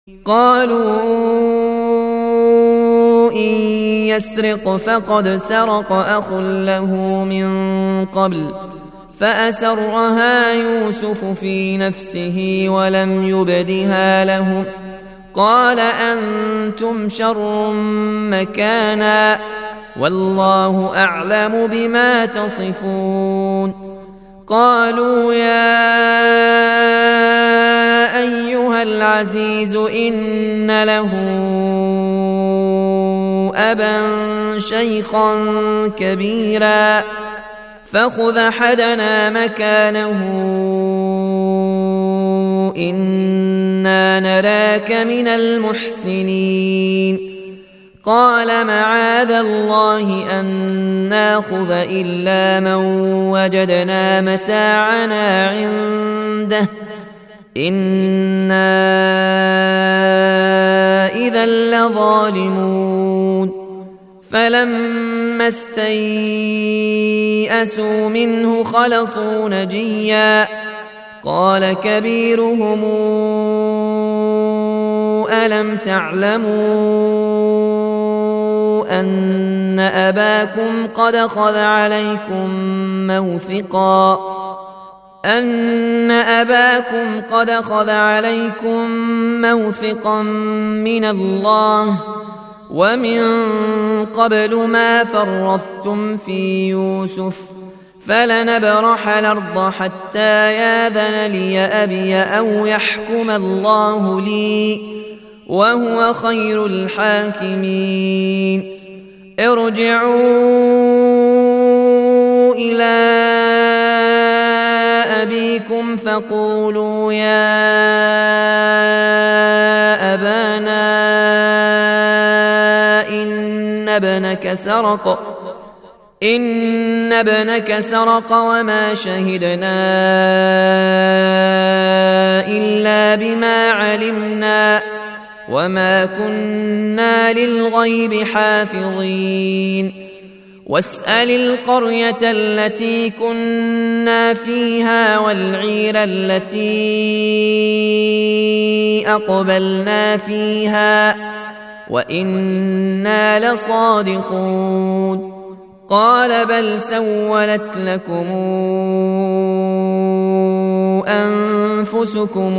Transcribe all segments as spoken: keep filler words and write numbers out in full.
قالوا إن يسرق فقد سرق أخ له من قبل فأسرها يوسف في نفسه ولم يبدها لهم قال أنتم شر مكانا والله أعلم بما تصفون. قالوا يا أيها العزيز إن له أبا شيخا كبيرا فخذ أحدنا مكانه إنا نراك من المحسنين. قال معاذ الله أن ناخذ إلا من وجدنا متاعنا عنده إنا إذا لظالمون. فلما استيئسوا منه خلصوا نجيا قال كبيرهم ألم تعلموا أن أباكم قد أخذ عليكم موثقا أن أباكم قد أخذ عليكم موثقا من الله ومن قبل ما فرطتم في يوسف فلنبرح الأرض حتى ياذن لي أبي أو يحكم الله لي وهو خير الحاكمين. ارجعوا إلى أبيكم فقولوا يا أبانا إن ابنك سرق إن ابنك سرق وما شهدنا إلا بما علمنا وما كنا للغيب حافظين. واسأل القرية التي كنا فيها والعير التي أقبلنا فيها وإنا لصادقون. قال بل سولت لكم أنفسكم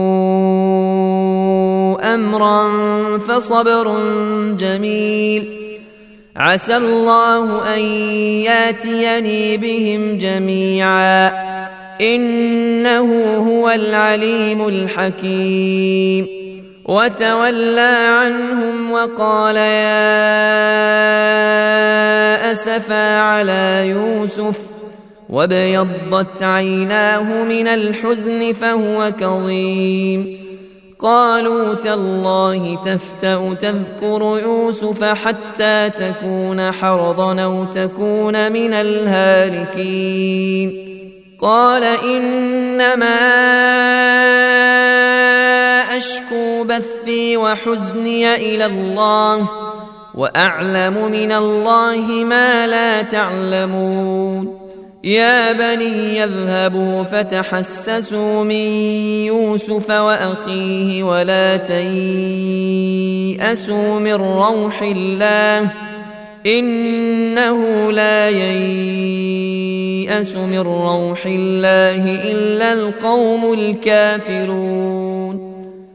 أمرا فصبر جميل عسى الله أن ياتيني بهم جميعا إنه هو العليم الحكيم. وتولى عنهم وقال يا أسفا على يوسف وابيضت عيناه من الحزن فهو كظيم. قالوا تالله تفتأ تذكر يوسف حتى تكون حرضا أو تكون من الهالكين. قال إنما أشكو بثي وحزني إلى الله وأعلم من الله ما لا تعلمون. يا بني يذهبوا فتحسسوا من يوسف وأخيه ولا تيأسوا من روح الله إنه لا ييأس من روح الله إلا القوم الكافرون.